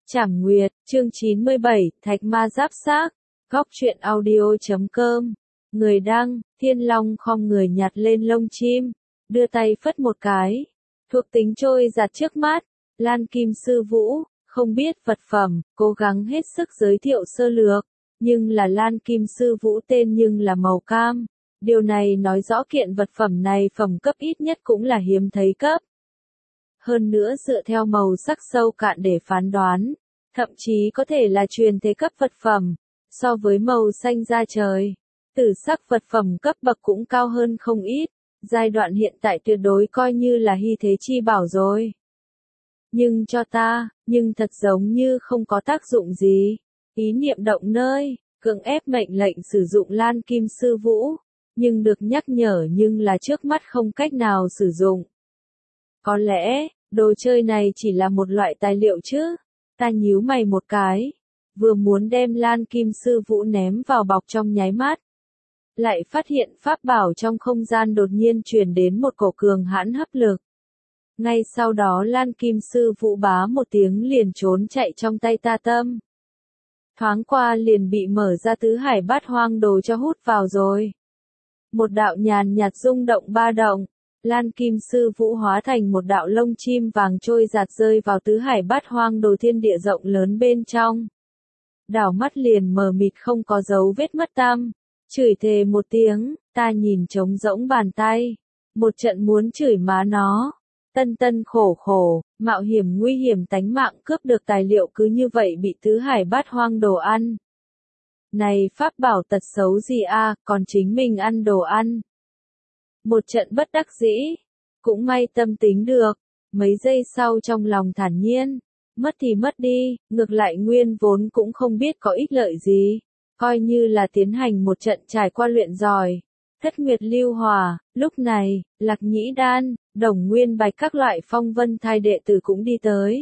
Trảm Nguyệt, chương 97, Thạch Ma Giáp Xác, Góc truyện audio.com. Người đăng, Thiên Long khom người nhặt lên lông chim, đưa tay phất một cái. Thuộc tính trôi giạt trước mắt, Lan Kim Sư Vũ, không biết vật phẩm, cố gắng hết sức giới thiệu sơ lược, nhưng là Lan Kim Sư Vũ tên nhưng là màu cam. Điều này nói rõ kiện vật phẩm này phẩm cấp ít nhất cũng là hiếm thấy cấp. Hơn nữa dựa theo màu sắc sâu cạn để phán đoán, thậm chí có thể là truyền thế cấp vật phẩm, so với màu xanh da trời. Tử sắc vật phẩm cấp bậc cũng cao hơn không ít, giai đoạn hiện tại tuyệt đối coi như là hy thế chi bảo rồi. Nhưng cho ta, nhưng thật giống như không có tác dụng gì. Ý niệm động nơi, cưỡng ép mệnh lệnh sử dụng Lan Kim Sư Vũ, nhưng được nhắc nhở nhưng là trước mắt không cách nào sử dụng. Có lẽ, đồ chơi này chỉ là một loại tài liệu chứ? Ta nhíu mày một cái, vừa muốn đem Lan Kim Sư Vũ ném vào bọc trong nháy mắt. Lại phát hiện pháp bảo trong không gian đột nhiên truyền đến một cổ cường hãn hấp lực. Ngay sau đó Lan Kim Sư Vũ bá một tiếng liền trốn chạy trong tay ta tâm. Thoáng qua liền bị mở ra tứ hải bát hoang đồ cho hút vào rồi. Một đạo nhàn nhạt rung động ba động, Lan Kim Sư Vũ hóa thành một đạo lông chim vàng trôi giạt rơi vào tứ hải bát hoang đồ thiên địa rộng lớn bên trong. Đảo mắt liền mờ mịt không có dấu vết mất tăm, chửi thề một tiếng, ta nhìn trống rỗng bàn tay, một trận muốn chửi má nó. Tân tân khổ khổ, mạo hiểm nguy hiểm tánh mạng cướp được tài liệu cứ như vậy bị tứ hải bát hoang đồ ăn. Này pháp bảo tật xấu gì a, còn chính mình ăn đồ ăn. Một trận bất đắc dĩ, cũng may tâm tính được, mấy giây sau trong lòng thản nhiên, mất thì mất đi, ngược lại nguyên vốn cũng không biết có ích lợi gì, coi như là tiến hành một trận trải qua luyện giỏi. Thất Nguyệt Lưu Hòa, lúc này, Lạc Nhĩ Đan, Đồng Nguyên Bạch các loại phong vân thai đệ tử cũng đi tới.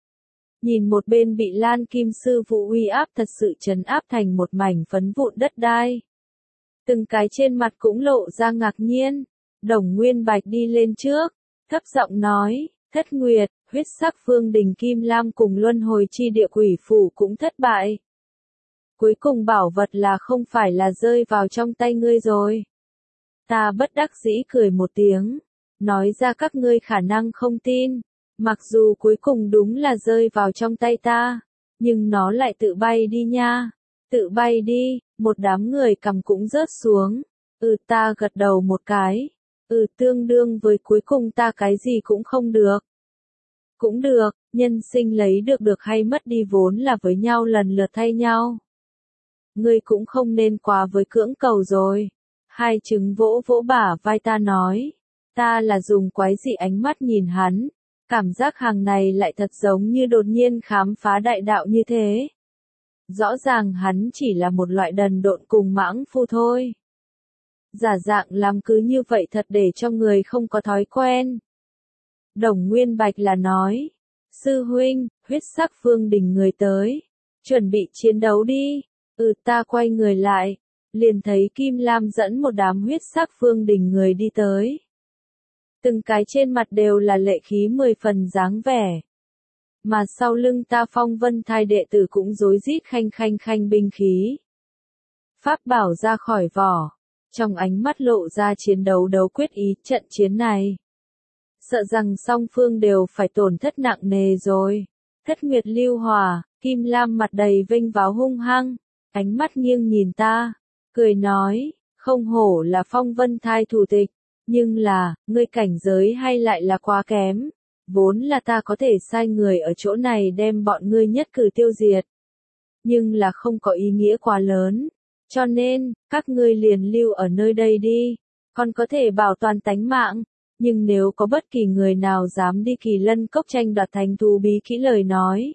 Nhìn một bên bị Lan Kim Sư Vũ uy áp thật sự trấn áp thành một mảnh phấn vụn đất đai. Từng cái trên mặt cũng lộ ra ngạc nhiên. Đồng Nguyên Bạch đi lên trước, thấp giọng nói, Thất Nguyệt, huyết sắc Phương Đình Kim Lam cùng luân hồi chi địa quỷ phủ cũng thất bại. Cuối cùng bảo vật là không phải là rơi vào trong tay ngươi rồi. Ta bất đắc dĩ cười một tiếng, nói ra các ngươi khả năng không tin, mặc dù cuối cùng đúng là rơi vào trong tay ta, nhưng nó lại tự bay đi nha, tự bay đi, một đám người cầm cũng rớt xuống, ta gật đầu một cái, tương đương với cuối cùng ta cái gì cũng không được. Cũng được, nhân sinh lấy được hay mất đi vốn là với nhau lần lượt thay nhau. Ngươi cũng không nên quá với cưỡng cầu rồi. Hai trứng vỗ vỗ bả vai ta nói. Ta là dùng quái dị ánh mắt nhìn hắn. Cảm giác hàng này lại thật giống như đột nhiên khám phá đại đạo như thế. Rõ ràng hắn chỉ là một loại đần độn cùng mãng phu thôi. Giả dạng làm cứ như vậy thật để cho người không có thói quen. Đồng Nguyên Bạch là nói. Sư huynh, huyết sắc Phương Đình người tới. Chuẩn bị chiến đấu đi. Ta quay người lại. Liền thấy Kim Lam dẫn một đám huyết sắc Phương Đình người đi tới. Từng cái trên mặt đều là lệ khí 10 phần dáng vẻ. Mà sau lưng ta phong vân thai đệ tử cũng rối rít khanh binh khí. Pháp bảo ra khỏi vỏ. Trong ánh mắt lộ ra chiến đấu quyết ý trận chiến này. Sợ rằng song phương đều phải tổn thất nặng nề rồi. Thất Nguyệt Lưu Hòa, Kim Lam mặt đầy vênh váo hung hăng, ánh mắt nghiêng nhìn ta, cười nói, không hổ là phong vân thai thủ tịch, nhưng là, ngươi cảnh giới hay lại là quá kém, vốn là ta có thể sai người ở chỗ này đem bọn ngươi nhất cử tiêu diệt. Nhưng là không có ý nghĩa quá lớn, cho nên, các ngươi liền lưu ở nơi đây đi, còn có thể bảo toàn tánh mạng. Nhưng nếu có bất kỳ người nào dám đi Kỳ Lân Cốc tranh đoạt thành thú bí kỹ lời nói.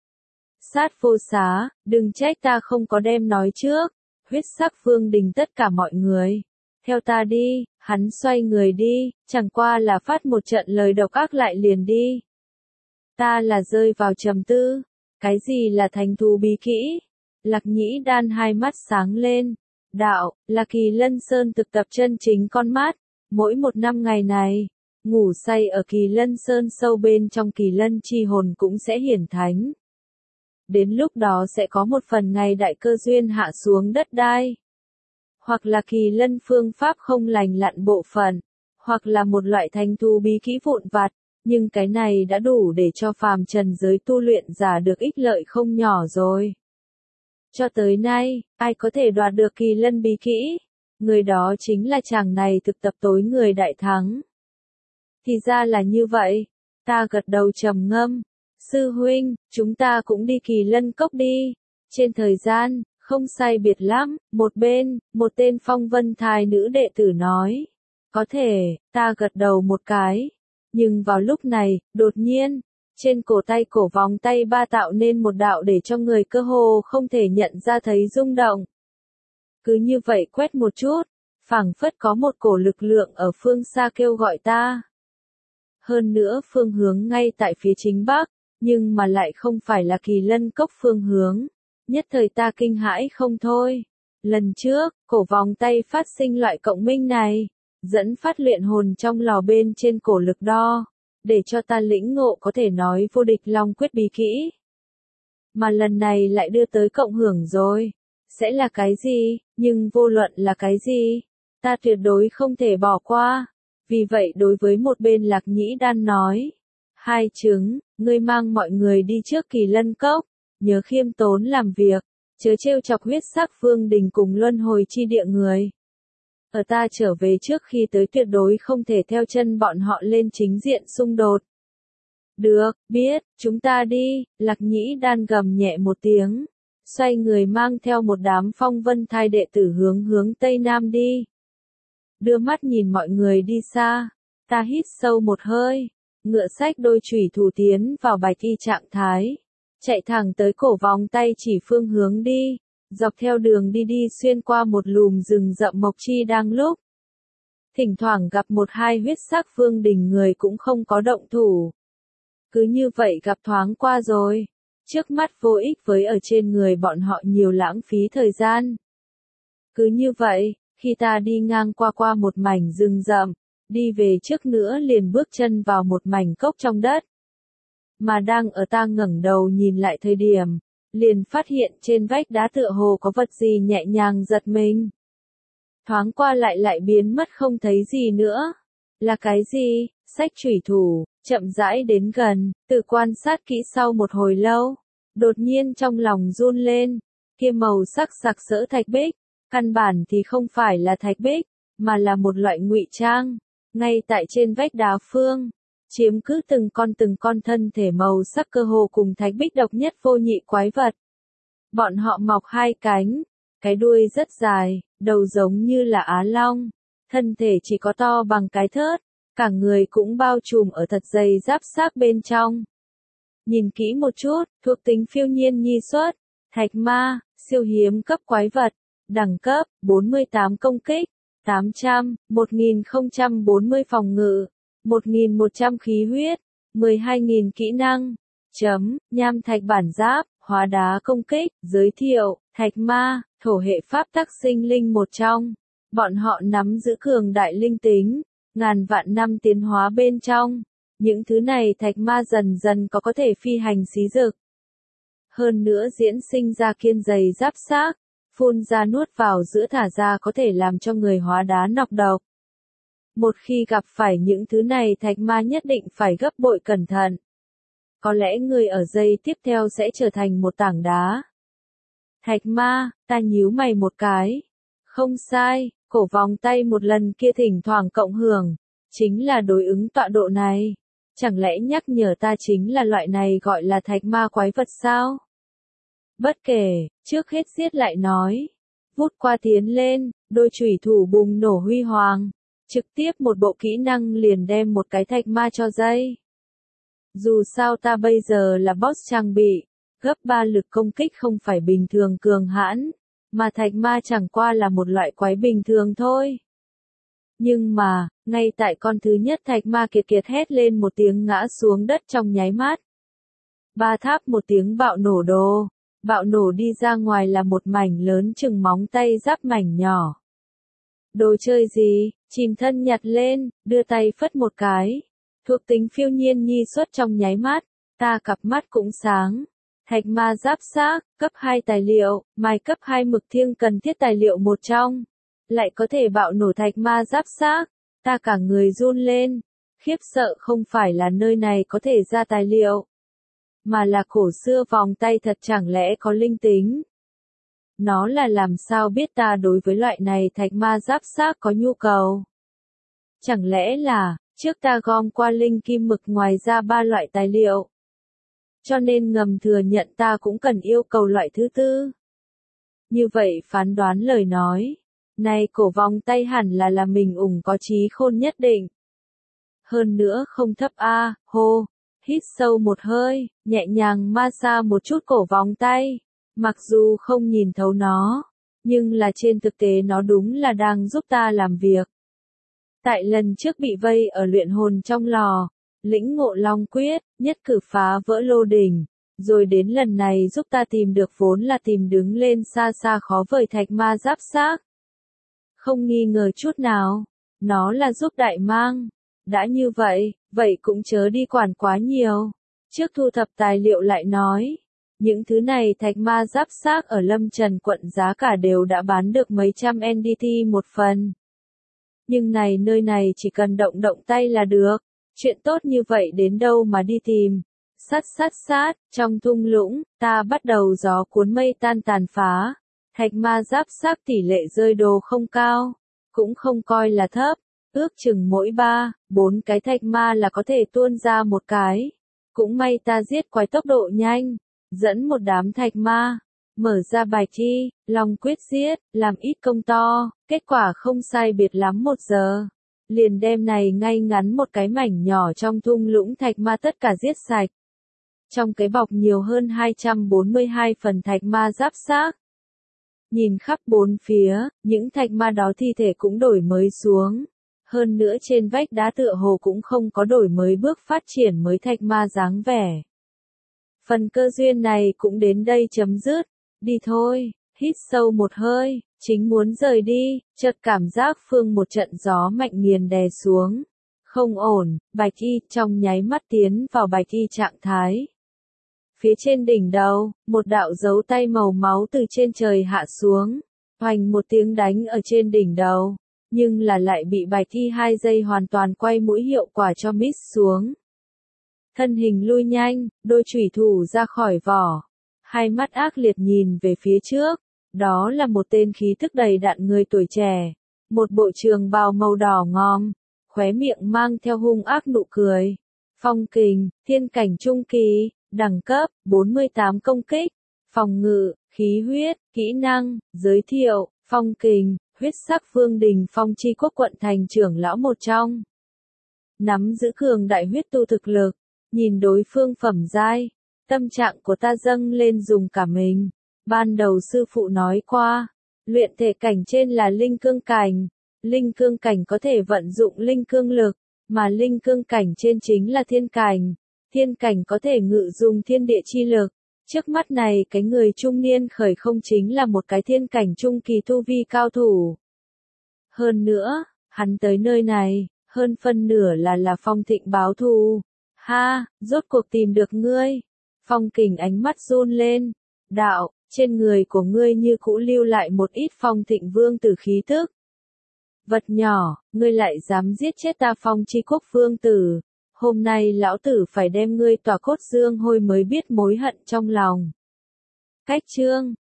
Sát vô xá, đừng trách ta không có đem nói trước, huyết sắc Phương Đình tất cả mọi người. Theo ta đi, hắn xoay người đi, chẳng qua là phát một trận lời độc ác lại liền đi. Ta là rơi vào trầm tư, cái gì là thành thú bí kỹ? Lạc Nhĩ Đan hai mắt sáng lên, đạo, là Kỳ Lân Sơn thực tập chân chính con mắt. Mỗi một năm ngày này, ngủ say ở Kỳ Lân Sơn sâu bên trong Kỳ Lân chi hồn cũng sẽ hiển thánh. đến lúc đó sẽ có một phần ngày đại cơ duyên hạ xuống đất đai. Hoặc là kỳ lân phương pháp không lành lặn bộ phận, hoặc là một loại thanh thu bí kỹ vụn vặt, nhưng cái này đã đủ để cho phàm trần giới tu luyện giả được ích lợi không nhỏ rồi. Cho tới nay, ai có thể đoạt được kỳ lân bí kỹ? Người đó chính là chàng này thực tập tối người đại thắng. Thì ra là như vậy, ta gật đầu trầm ngâm. Sư huynh, chúng ta cũng đi kỳ lân cốc đi. Trên thời gian, không sai biệt lắm, một bên, một tên phong vân thai nữ đệ tử nói. Có thể, ta gật đầu một cái. Nhưng vào lúc này, đột nhiên, trên cổ tay cổ vòng tay ba tạo nên một đạo để cho người cơ hồ không thể nhận ra thấy rung động. Cứ như vậy quét một chút, phảng phất có một cổ lực lượng ở phương xa kêu gọi ta. Hơn nữa phương hướng ngay tại phía chính bắc, nhưng mà lại không phải là kỳ lân cốc phương hướng. Nhất thời ta kinh hãi không thôi. Lần trước, cổ vòng tay phát sinh loại cộng minh này, dẫn phát luyện hồn trong lò bên trên cổ lực đo, để cho ta lĩnh ngộ có thể nói vô địch long quyết bí kỹ. Mà lần này lại đưa tới cộng hưởng rồi. Sẽ là cái gì, nhưng vô luận là cái gì, ta tuyệt đối không thể bỏ qua. Vì vậy đối với một bên Lạc Nhĩ Đan nói, hai chứng, ngươi mang mọi người đi trước kỳ lân cốc, nhớ khiêm tốn làm việc, chớ trêu chọc huyết sắc vương đình cùng luân hồi chi địa người. Ở ta trở về trước khi tới tuyệt đối không thể theo chân bọn họ lên chính diện xung đột. Được, biết, chúng ta đi, Lạc Nhĩ Đan gầm nhẹ một tiếng, xoay người mang theo một đám phong vân thai đệ tử hướng Tây Nam đi. Đưa mắt nhìn mọi người đi xa, ta hít sâu một hơi, ngựa xách đôi chủy thủ tiến vào bạch y trạng thái, chạy thẳng tới cổ vòng tay chỉ phương hướng đi, dọc theo đường đi xuyên qua một lùm rừng rậm mộc chi đang lúc. Thỉnh thoảng gặp một hai huyết sắc vương đình người cũng không có động thủ. Cứ như vậy gặp thoáng qua rồi, trước mắt vô ích với ở trên người bọn họ nhiều lãng phí thời gian. Cứ như vậy, khi ta đi ngang qua một mảnh rừng rậm, đi về trước nữa liền bước chân vào một mảnh cốc trong đất. Mà đang ở ta ngẩng đầu nhìn lại thời điểm, liền phát hiện trên vách đá tựa hồ có vật gì nhẹ nhàng giật mình. Thoáng qua lại biến mất không thấy gì nữa. Là cái gì? Xách chủy thủ, chậm rãi đến gần, tự quan sát kỹ sau một hồi lâu. Đột nhiên trong lòng run lên, kia màu sắc sặc sỡ thạch bích, căn bản thì không phải là thạch bích, mà là một loại ngụy trang, ngay tại trên vách đá phương, chiếm cứ từng con thân thể màu sắc cơ hồ cùng thạch bích độc nhất vô nhị quái vật. Bọn họ mọc hai cánh, cái đuôi rất dài, đầu giống như là á long, thân thể chỉ có to bằng cái thớt, cả người cũng bao trùm ở thật dày giáp xác bên trong. Nhìn kỹ một chút, thuộc tính phiêu nhiên nhi xuất, thạch ma, siêu hiếm cấp quái vật, đẳng cấp, 48 công kích, 800, 1040 phòng ngự, 1100 khí huyết, 12.000 kỹ năng. Nham thạch bản giáp, hóa đá công kích, giới thiệu, thạch ma, thổ hệ pháp tắc sinh linh một trong. Bọn họ nắm giữ cường đại linh tính, ngàn vạn năm tiến hóa bên trong. Những thứ này thạch ma dần dần có thể phi hành xí rực. Hơn nữa diễn sinh ra kiên dày giáp xác, phun ra nuốt vào giữa thả ra có thể làm cho người hóa đá nọc độc. Một khi gặp phải những thứ này thạch ma nhất định phải gấp bội cẩn thận. Có lẽ người ở giây tiếp theo sẽ trở thành một tảng đá. Thạch ma, ta nhíu mày một cái. Không sai, cổ vòng tay một lần kia thỉnh thoảng cộng hưởng, chính là đối ứng tọa độ này. Chẳng lẽ nhắc nhở ta chính là loại này gọi là thạch ma quái vật sao? Bất kể, trước hết giết lại nói. Vút qua tiến lên, đôi chủy thủ bùng nổ huy hoàng. Trực tiếp một bộ kỹ năng liền đem một cái thạch ma cho dây. Dù sao ta bây giờ là boss trang bị, gấp 3 lực công kích không phải bình thường cường hãn, mà thạch ma chẳng qua là một loại quái bình thường thôi. Nhưng mà, ngay tại con thứ nhất thạch ma kiệt hét lên một tiếng ngã xuống đất trong nháy mắt. Ba tháp một tiếng bạo nổ đồ, bạo nổ đi ra ngoài là một mảnh lớn chừng móng tay giáp mảnh nhỏ. Đồ chơi gì, chìm thân nhặt lên, đưa tay phất một cái. Thuộc tính phiêu nhiên nhi xuất trong nháy mắt, ta cặp mắt cũng sáng. Thạch ma giáp xác, cấp 2 tài liệu, mai cấp 2 mực thiêng cần thiết tài liệu một trong. Lại có thể bạo nổ thạch ma giáp xác, ta cả người run lên. Khiếp sợ không phải là nơi này có thể ra tài liệu, mà là cổ xưa vòng tay thật chẳng lẽ có linh tính. Nó là làm sao biết ta đối với loại này thạch ma giáp xác có nhu cầu? Chẳng lẽ là, trước ta gom qua linh kim mực ngoài ra 3 loại tài liệu. Cho nên ngầm thừa nhận ta cũng cần yêu cầu loại thứ tư. Như vậy phán đoán lời nói. Này cổ vòng tay hẳn là mình có trí khôn nhất định. Hơn nữa không thấp a, hô. Hít sâu một hơi, nhẹ nhàng ma xa một chút cổ vòng tay. Mặc dù không nhìn thấu nó, nhưng là trên thực tế nó đúng là đang giúp ta làm việc. Tại lần trước bị vây ở luyện hồn trong lò, lĩnh ngộ long quyết, nhất cử phá vỡ lô đỉnh, rồi đến lần này giúp ta tìm được vốn là tìm đứng lên xa xa khó vời thạch ma giáp xác. Không nghi ngờ chút nào, nó là giúp đại mang. Đã như vậy, vậy cũng chớ đi quản quá nhiều. Trước thu thập tài liệu lại nói, những thứ này thạch ma giáp xác ở Lâm Trần quận giá cả đều đã bán được mấy trăm NDT một phần. Nhưng nơi này chỉ cần động tay là được. Chuyện tốt như vậy đến đâu mà đi tìm. Sát, trong thung lũng, ta bắt đầu gió cuốn mây tan tàn phá. Thạch ma giáp xác tỷ lệ rơi đồ không cao, cũng không coi là thấp. Ước chừng mỗi 3-4 cái thạch ma là có thể tuôn ra một cái. Cũng may ta giết quái tốc độ nhanh, dẫn một đám thạch ma, mở ra bài thi, long quyết giết, làm ít công to, kết quả không sai biệt lắm 1 giờ. Liền đem này ngay ngắn một cái mảnh nhỏ trong thung lũng thạch ma tất cả giết sạch. Trong cái bọc nhiều hơn 242 phần thạch ma giáp xác. Nhìn khắp bốn phía, những thạch ma đó thi thể cũng đổi mới xuống. Hơn nữa trên vách đá tựa hồ cũng không có đổi mới bước phát triển mới thạch ma dáng vẻ. Phần cơ duyên này cũng đến đây chấm dứt. Đi thôi, hít sâu một hơi, chính muốn rời đi, chợt cảm giác phương một trận gió mạnh nghiền đè xuống. Không ổn, bạch y trong nháy mắt tiến vào bạch y trạng thái. Phía trên đỉnh đầu, một đạo dấu tay màu máu từ trên trời hạ xuống, hoành một tiếng đánh ở trên đỉnh đầu, nhưng là lại bị bạch y 2 giây hoàn toàn quay mũi hiệu quả cho miss xuống. Thân hình lui nhanh, đôi chủy thủ ra khỏi vỏ, hai mắt ác liệt nhìn về phía trước, đó là một tên khí thức đầy đặn người tuổi trẻ, một bộ trường bào màu đỏ ngòm, khóe miệng mang theo hung ác nụ cười. Phong kình, thiên cảnh trung kỳ, đẳng cấp 48 công kích, phòng ngự, khí huyết, kỹ năng, giới thiệu, phong kình, huyết sắc vương đình phong chi quốc quận thành trưởng lão một trong. Nắm giữ cường đại huyết tu thực lực, nhìn đối phương phẩm giai, tâm trạng của ta dâng lên dùng cả mình. Ban đầu sư phụ nói qua, luyện thể cảnh trên là linh cương cảnh, linh cương cảnh có thể vận dụng linh cương lực, mà linh cương cảnh trên chính là thiên cảnh. Thiên cảnh có thể ngự dùng thiên địa chi lực. Trước mắt này cái người trung niên khởi không chính là một cái thiên cảnh trung kỳ tu vi cao thủ. Hơn nữa, hắn tới nơi này, hơn phân nửa là Phong Thịnh báo thù. Ha, rốt cuộc tìm được ngươi. Phong Kình ánh mắt run lên. Đạo, trên người của ngươi như cũ lưu lại một ít Phong Thịnh vương tử khí tức. Vật nhỏ, ngươi lại dám giết chết ta Phong Chi Quốc vương tử. Hôm nay lão tử phải đem ngươi tỏa cốt dương hôi mới biết mối hận trong lòng. Cách chương